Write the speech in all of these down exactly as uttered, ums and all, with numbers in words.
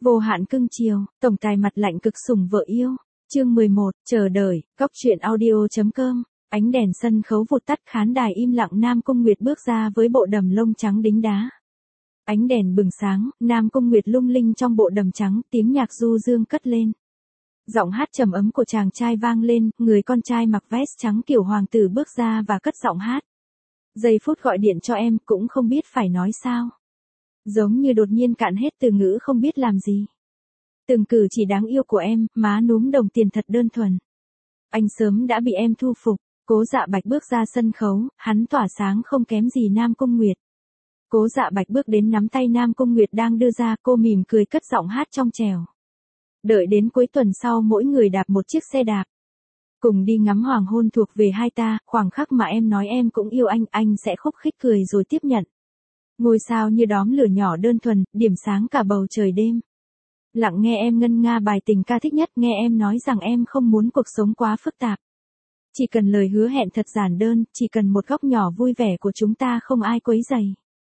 Vô hạn cưng chiều, tổng tài mặt lạnh cực sủng vợ yêu. Chương mười một, chờ đợi, góc truyện audio chấm com. Ánh đèn sân khấu vụt tắt, khán đài im lặng, Nam Cung Nguyệt bước ra với bộ đầm lông trắng đính đá. Ánh đèn bừng sáng, Nam Cung Nguyệt lung linh trong bộ đầm trắng, tiếng nhạc du dương cất lên. Giọng hát trầm ấm của chàng trai vang lên, người con trai mặc vest trắng kiểu hoàng tử bước ra và cất giọng hát. Giây phút gọi điện cho em, cũng không biết phải nói sao. Giống như đột nhiên cạn hết từ ngữ, không biết làm gì. Từng cử chỉ đáng yêu của em, má núm đồng tiền thật đơn thuần. Anh sớm đã bị em thu phục. Cố Dạ Bạch bước ra sân khấu, hắn tỏa sáng không kém gì Nam Cung Nguyệt. Cố Dạ Bạch bước đến nắm tay Nam Cung Nguyệt đang đưa ra, cô mỉm cười cất giọng hát trong trẻo. Đợi đến cuối tuần sau mỗi người đạp một chiếc xe đạp. Cùng đi ngắm hoàng hôn thuộc về hai ta, khoảng khắc mà em nói em cũng yêu anh, anh sẽ khúc khích cười rồi tiếp nhận. Ngôi sao như đóm lửa nhỏ đơn thuần, điểm sáng cả bầu trời đêm. Lặng nghe em ngân nga bài tình ca thích nhất, nghe em nói rằng em không muốn cuộc sống quá phức tạp. Chỉ cần lời hứa hẹn thật giản đơn, chỉ cần một góc nhỏ vui vẻ của chúng ta không ai quấy rầy.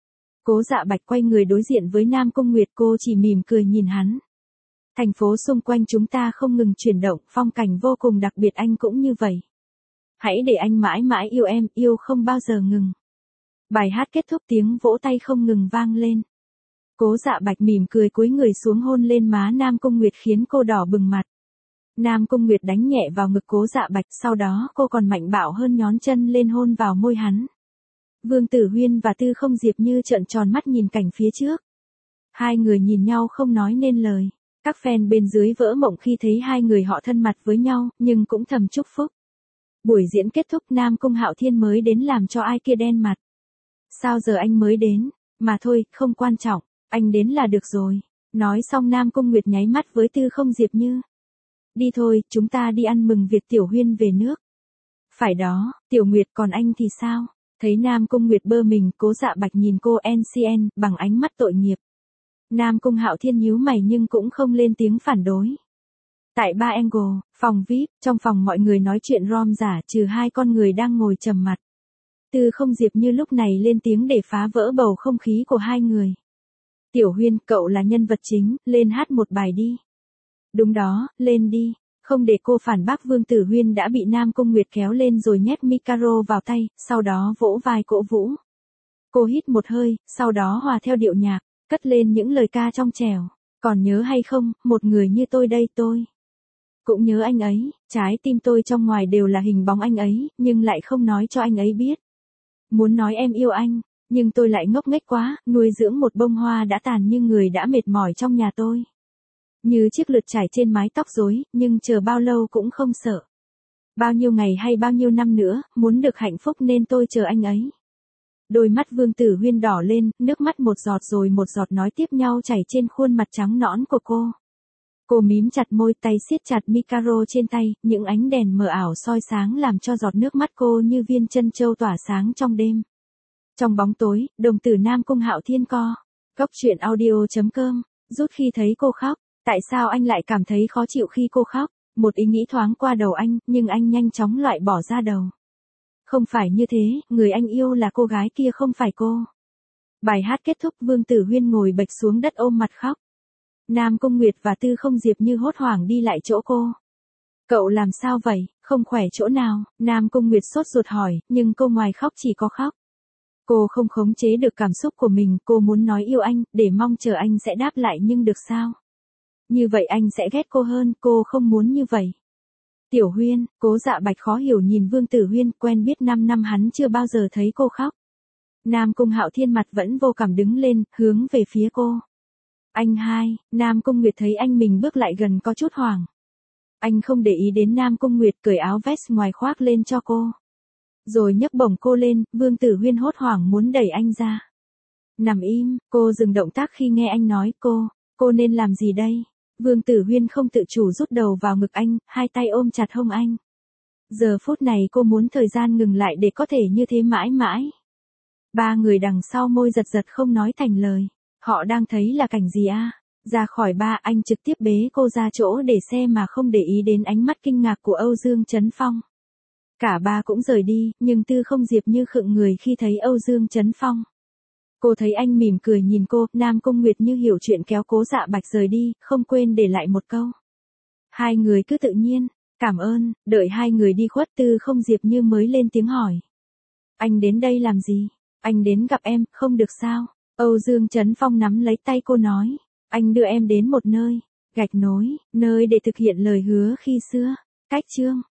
Cố Dạ Bạch quay người đối diện với Nam Cung Nguyệt, cô chỉ mỉm cười nhìn hắn. Thành phố xung quanh chúng ta không ngừng chuyển động, phong cảnh vô cùng đặc biệt, anh cũng như vậy. Hãy để anh mãi mãi yêu em, yêu không bao giờ ngừng. Bài hát kết thúc, tiếng vỗ tay không ngừng vang lên. Cố Dạ Bạch mỉm cười cúi người xuống hôn lên má Nam Cung Nguyệt khiến cô đỏ bừng mặt. Nam Cung Nguyệt đánh nhẹ vào ngực Cố Dạ Bạch, sau đó cô còn mạnh bạo hơn nhón chân lên hôn vào môi hắn. Vương Tử Huyên và Tư Không Diệp Như trợn tròn mắt nhìn cảnh phía trước. Hai người nhìn nhau không nói nên lời. Các fan bên dưới vỡ mộng khi thấy hai người họ thân mật với nhau, nhưng cũng thầm chúc phúc. Buổi diễn kết thúc, Nam Cung Hạo Thiên mới đến làm cho ai kia đen mặt. Sao giờ anh mới đến? Mà thôi, không quan trọng, anh đến là được rồi. Nói xong Nam Cung Nguyệt nháy mắt với Tư Không Diệp Như. Đi thôi, chúng ta đi ăn mừng việc Tiểu Huyên về nước. Phải đó, Tiểu Nguyệt, còn anh thì sao? Thấy Nam Cung Nguyệt bơ mình, Cố Dạ Bạch nhìn cô en xê en bằng ánh mắt tội nghiệp. Nam Cung Hạo Thiên nhíu mày nhưng cũng không lên tiếng phản đối. Tại Ba Angle, phòng vi ai pi, trong phòng mọi người nói chuyện rom rả trừ hai con người đang ngồi trầm mặt. Tư Không Diệp Như lúc này lên tiếng để phá vỡ bầu không khí của hai người. Tiểu Huyên, cậu là nhân vật chính, lên hát một bài đi. Đúng đó, lên đi. Không để cô phản bác, Vương Tử Huyên đã bị Nam Cung Nguyệt kéo lên rồi nhét micro vào tay, sau đó vỗ vai cổ vũ. Cô hít một hơi, sau đó hòa theo điệu nhạc, cất lên những lời ca trong trẻo. Còn nhớ hay không, một người như tôi đây, tôi cũng nhớ anh ấy, trái tim tôi trong ngoài đều là hình bóng anh ấy, nhưng lại không nói cho anh ấy biết. Muốn nói em yêu anh, nhưng tôi lại ngốc nghếch quá, nuôi dưỡng một bông hoa đã tàn như người đã mệt mỏi trong nhà tôi. Như chiếc lược trải trên mái tóc rối, nhưng chờ bao lâu cũng không sợ. Bao nhiêu ngày hay bao nhiêu năm nữa, muốn được hạnh phúc nên tôi chờ anh ấy. Đôi mắt Vương Tử Huyên đỏ lên, nước mắt một giọt rồi một giọt nói tiếp nhau chảy trên khuôn mặt trắng nõn của cô. Cô mím chặt môi, tay siết chặt micro trên tay, những ánh đèn mờ ảo soi sáng làm cho giọt nước mắt cô như viên chân châu tỏa sáng trong đêm. Trong bóng tối, đồng tử Nam Cung Hạo Thiên co. Góc truyện audio chấm com, rút khi thấy cô khóc. Tại sao anh lại cảm thấy khó chịu khi cô khóc? Một ý nghĩ thoáng qua đầu anh, nhưng anh nhanh chóng loại bỏ ra đầu. Không phải như thế, người anh yêu là cô gái kia, không phải cô. Bài hát kết thúc, Vương Tử Huyên ngồi bệt xuống đất ôm mặt khóc. Nam Cung Nguyệt và Tư Không Diệp Như hốt hoảng đi lại chỗ cô. Cậu làm sao vậy, không khỏe chỗ nào? Nam Cung Nguyệt sốt ruột hỏi, nhưng cô ngoài khóc chỉ có khóc. Cô không khống chế được cảm xúc của mình, cô muốn nói yêu anh, để mong chờ anh sẽ đáp lại, nhưng được sao? Như vậy anh sẽ ghét cô hơn, cô không muốn như vậy. Tiểu Huyên, Cố Dạ Bạch khó hiểu nhìn Vương Tử Huyên, quen biết năm năm hắn chưa bao giờ thấy cô khóc. Nam Cung Hạo Thiên mặt vẫn vô cảm đứng lên, hướng về phía cô. Anh hai, Nam Cung Nguyệt thấy anh mình bước lại gần có chút hoảng. Anh không để ý đến Nam Cung Nguyệt, cởi áo vest ngoài khoác lên cho cô. Rồi nhấc bổng cô lên, Vương Tử Huyên hốt hoảng muốn đẩy anh ra. Nằm im, cô dừng động tác khi nghe anh nói, cô, cô nên làm gì đây? Vương Tử Huyên không tự chủ rút đầu vào ngực anh, hai tay ôm chặt hông anh. Giờ phút này cô muốn thời gian ngừng lại để có thể như thế mãi mãi. Ba người đằng sau môi giật giật không nói thành lời. Họ đang thấy là cảnh gì a? Ra khỏi ba, anh trực tiếp bế cô ra chỗ để xe mà không để ý đến ánh mắt kinh ngạc của Âu Dương Chấn Phong. Cả ba cũng rời đi, nhưng Tư Không Diệp Như khựng người khi thấy Âu Dương Chấn Phong. Cô thấy anh mỉm cười nhìn cô, Nam Cung Nguyệt như hiểu chuyện kéo Cố Dạ Bạch rời đi, không quên để lại một câu. Hai người cứ tự nhiên, cảm ơn, đợi hai người đi khuất Tư Không Diệp Như mới lên tiếng hỏi. Anh đến đây làm gì? Anh đến gặp em, không được sao? Âu Dương Trấn Phong nắm lấy tay cô nói. Anh đưa em đến một nơi, gạch nối, nơi để thực hiện lời hứa khi xưa. Cách chương